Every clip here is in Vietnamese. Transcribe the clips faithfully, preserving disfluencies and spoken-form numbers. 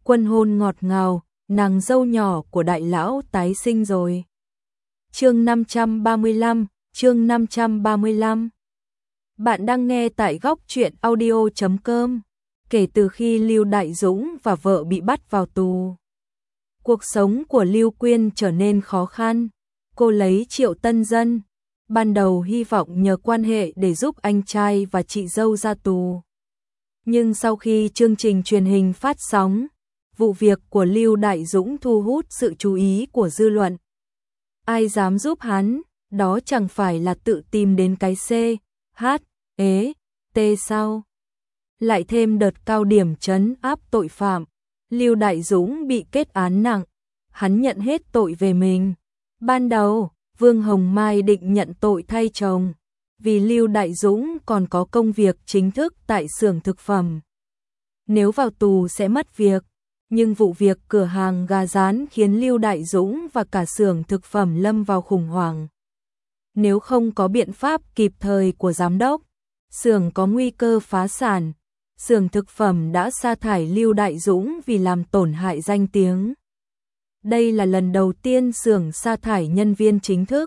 Quân hôn ngọt ngào, nàng dâu nhỏ của đại lão tái sinh rồi. Chương năm trăm ba mươi lăm, chương năm trăm ba mươi lăm. Bạn đang nghe tại góc truyện audio chấm com. Kể từ khi Lưu Đại Dũng và vợ bị bắt vào tù, cuộc sống của Lưu Quyên trở nên khó khăn. Cô lấy Triệu Tân Dân, ban đầu hy vọng nhờ quan hệ để giúp anh trai và chị dâu ra tù. Nhưng sau khi chương trình truyền hình phát sóng, vụ việc của Lưu Đại Dũng thu hút sự chú ý của dư luận. Ai dám giúp hắn, đó chẳng phải là tự tìm đến cái C, H, ế, T sao? Lại thêm đợt cao điểm trấn áp tội phạm, Lưu Đại Dũng bị kết án nặng, hắn nhận hết tội về mình. Ban đầu, Vương Hồng Mai định nhận tội thay chồng, vì Lưu Đại Dũng còn có công việc chính thức tại xưởng thực phẩm. Nếu vào tù sẽ mất việc, nhưng vụ việc cửa hàng gà rán khiến Lưu Đại Dũng và cả xưởng thực phẩm lâm vào khủng hoảng. Nếu không có biện pháp kịp thời của giám đốc, xưởng có nguy cơ phá sản. Xưởng thực phẩm đã sa thải Lưu Đại Dũng vì làm tổn hại danh tiếng. Đây là lần đầu tiên xưởng sa thải nhân viên chính thức.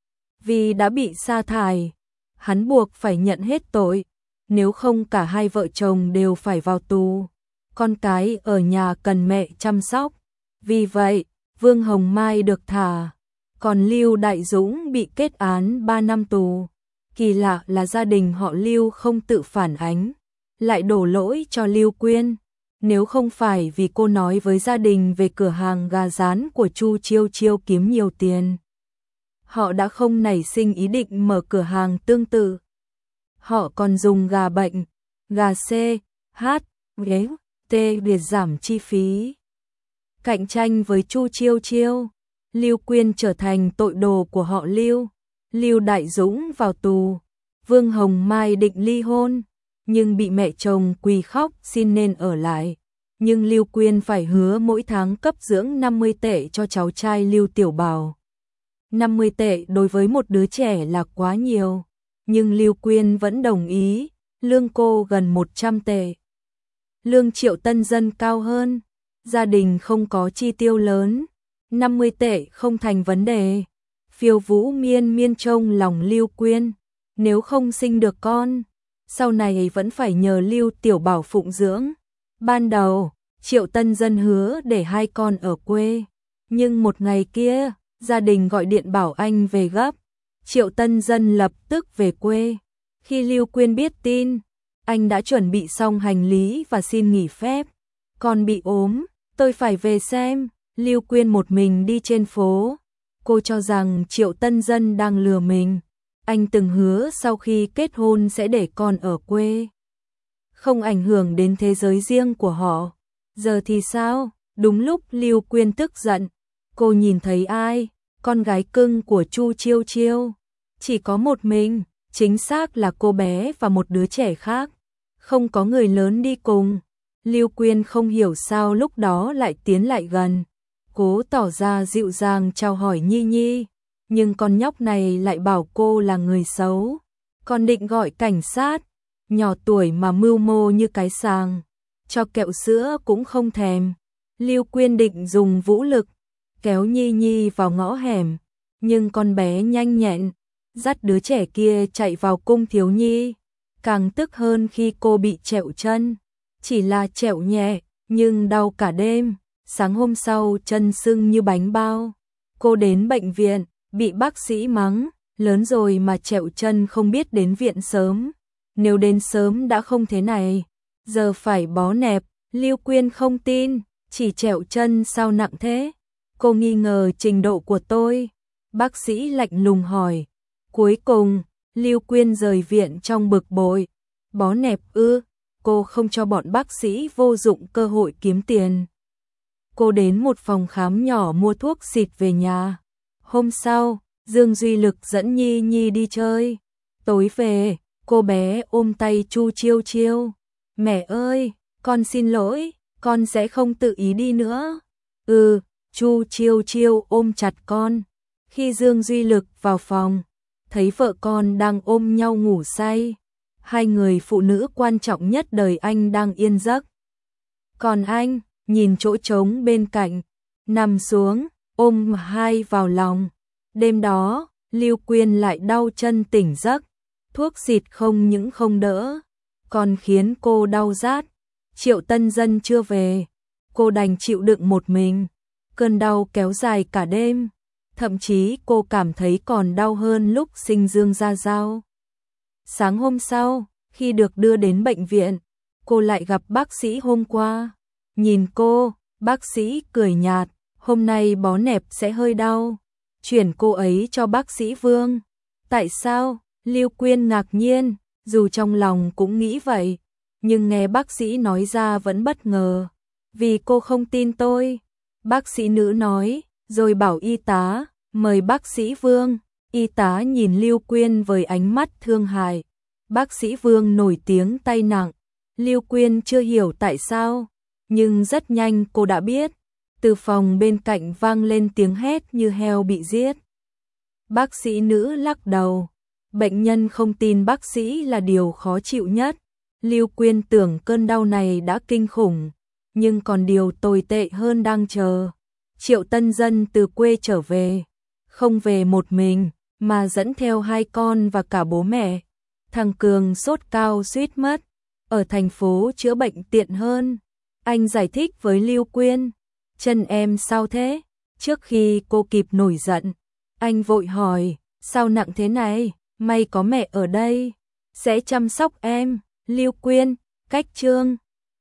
Vì đã bị sa thải, hắn buộc phải nhận hết tội, nếu không cả hai vợ chồng đều phải vào tù. Con cái ở nhà cần mẹ chăm sóc. Vì vậy, Vương Hồng Mai được thả, còn Lưu Đại Dũng bị kết án ba năm tù. Kỳ lạ là gia đình họ Lưu không tự phản ánh, lại đổ lỗi cho Lưu Quyên. Nếu không phải vì cô nói với gia đình về cửa hàng gà rán của Chu Chiêu Chiêu kiếm nhiều tiền, họ đã không nảy sinh ý định mở cửa hàng tương tự. Họ còn dùng gà bệnh, gà C, H, ghế, T để giảm chi phí. Cạnh tranh với Chu Chiêu Chiêu, Lưu Quyên trở thành tội đồ của họ Lưu. Lưu Đại Dũng vào tù, Vương Hồng Mai định ly hôn, nhưng bị mẹ chồng quỳ khóc xin nên ở lại. Nhưng Lưu Quyên phải hứa mỗi tháng cấp dưỡng năm mươi tệ cho cháu trai Lưu Tiểu Bảo. năm mươi tệ đối với một đứa trẻ là quá nhiều, nhưng Lưu Quyên vẫn đồng ý, lương cô gần một trăm tệ. Lương Triệu Tân Dân cao hơn, gia đình không có chi tiêu lớn, năm mươi tệ không thành vấn đề. Phiêu Vũ miên miên trông lòng Lưu Quyên, nếu không sinh được con, sau này vẫn phải nhờ Lưu Tiểu Bảo phụng dưỡng. Ban đầu, Triệu Tân Dân hứa để hai con ở quê, nhưng một ngày kia, gia đình gọi điện bảo anh về gấp. Triệu Tân Dân lập tức về quê. Khi Lưu Quyên biết tin, anh đã chuẩn bị xong hành lý và xin nghỉ phép. Con bị ốm, tôi phải về xem. Lưu Quyên một mình đi trên phố. Cô cho rằng Triệu Tân Dân đang lừa mình. Anh từng hứa sau khi kết hôn sẽ để con ở quê, không ảnh hưởng đến thế giới riêng của họ. Giờ thì sao? Đúng lúc Lưu Quyên tức giận, cô nhìn thấy ai? Con gái cưng của Chu Chiêu Chiêu. Chỉ có một mình, chính xác là cô bé và một đứa trẻ khác. Không có người lớn đi cùng. Lưu Quyên không hiểu sao lúc đó lại tiến lại gần, cố tỏ ra dịu dàng chào hỏi Nhi Nhi. Nhưng con nhóc này lại bảo cô là người xấu, còn định gọi cảnh sát. Nhỏ tuổi mà mưu mô như cái sàng, cho kẹo sữa cũng không thèm. Lưu Quyên định dùng vũ lực kéo Nhi Nhi vào ngõ hẻm, nhưng con bé nhanh nhẹn dắt đứa trẻ kia chạy vào cung thiếu nhi. Càng tức hơn khi cô bị trẹo chân, chỉ là trẹo nhẹ nhưng đau cả đêm. Sáng hôm sau chân sưng như bánh bao. Cô đến bệnh viện, bị bác sĩ mắng, lớn rồi mà trẹo chân không biết đến viện sớm. Nếu đến sớm đã không thế này, giờ phải bó nẹp. Lưu Quyên không tin, chỉ trẹo chân sao nặng thế? Cô nghi ngờ trình độ của tôi. Bác sĩ lạnh lùng hỏi. Cuối cùng, Lưu Quyên rời viện trong bực bội. Bó nẹp ư? Cô không cho bọn bác sĩ vô dụng cơ hội kiếm tiền. Cô đến một phòng khám nhỏ mua thuốc xịt về nhà. Hôm sau, Dương Duy Lực dẫn Nhi Nhi đi chơi. Tối về, cô bé ôm tay Chu Chiêu Chiêu. Mẹ ơi, con xin lỗi, con sẽ không tự ý đi nữa. Ừ, Chu Chiêu Chiêu ôm chặt con. Khi Dương Duy Lực vào phòng, thấy vợ con đang ôm nhau ngủ say. Hai người phụ nữ quan trọng nhất đời anh đang yên giấc. Còn anh, nhìn chỗ trống bên cạnh, nằm xuống, ôm hai vào lòng. Đêm đó, Lưu Quyên lại đau chân tỉnh giấc, thuốc xịt không những không đỡ, còn khiến cô đau rát. Triệu Tân Dân chưa về, cô đành chịu đựng một mình. Cơn đau kéo dài cả đêm, thậm chí cô cảm thấy còn đau hơn lúc sinh Dương Gia Giao. Sáng hôm sau, khi được đưa đến bệnh viện, cô lại gặp bác sĩ hôm qua. Nhìn cô, bác sĩ cười nhạt, hôm nay bó nẹp sẽ hơi đau, chuyển cô ấy cho bác sĩ Vương. Tại sao? Lưu Quyên ngạc nhiên, dù trong lòng cũng nghĩ vậy, nhưng nghe bác sĩ nói ra vẫn bất ngờ. Vì cô không tin tôi, bác sĩ nữ nói, rồi bảo y tá, mời bác sĩ Vương. Y tá nhìn Lưu Quyên với ánh mắt thương hại. Bác sĩ Vương nổi tiếng tay nặng. Lưu Quyên chưa hiểu tại sao, nhưng rất nhanh cô đã biết. Từ phòng bên cạnh vang lên tiếng hét như heo bị giết. Bác sĩ nữ lắc đầu. Bệnh nhân không tin bác sĩ là điều khó chịu nhất. Lưu Quyên tưởng cơn đau này đã kinh khủng, nhưng còn điều tồi tệ hơn đang chờ. Triệu Tân Dân từ quê trở về, không về một mình, mà dẫn theo hai con và cả bố mẹ. Thằng Cường sốt cao suýt mất, ở thành phố chữa bệnh tiện hơn. Anh giải thích với Lưu Quyên, chân em sao thế? Trước khi cô kịp nổi giận, anh vội hỏi, sao nặng thế này? May có mẹ ở đây, sẽ chăm sóc em. Lưu Quyên, cách Trương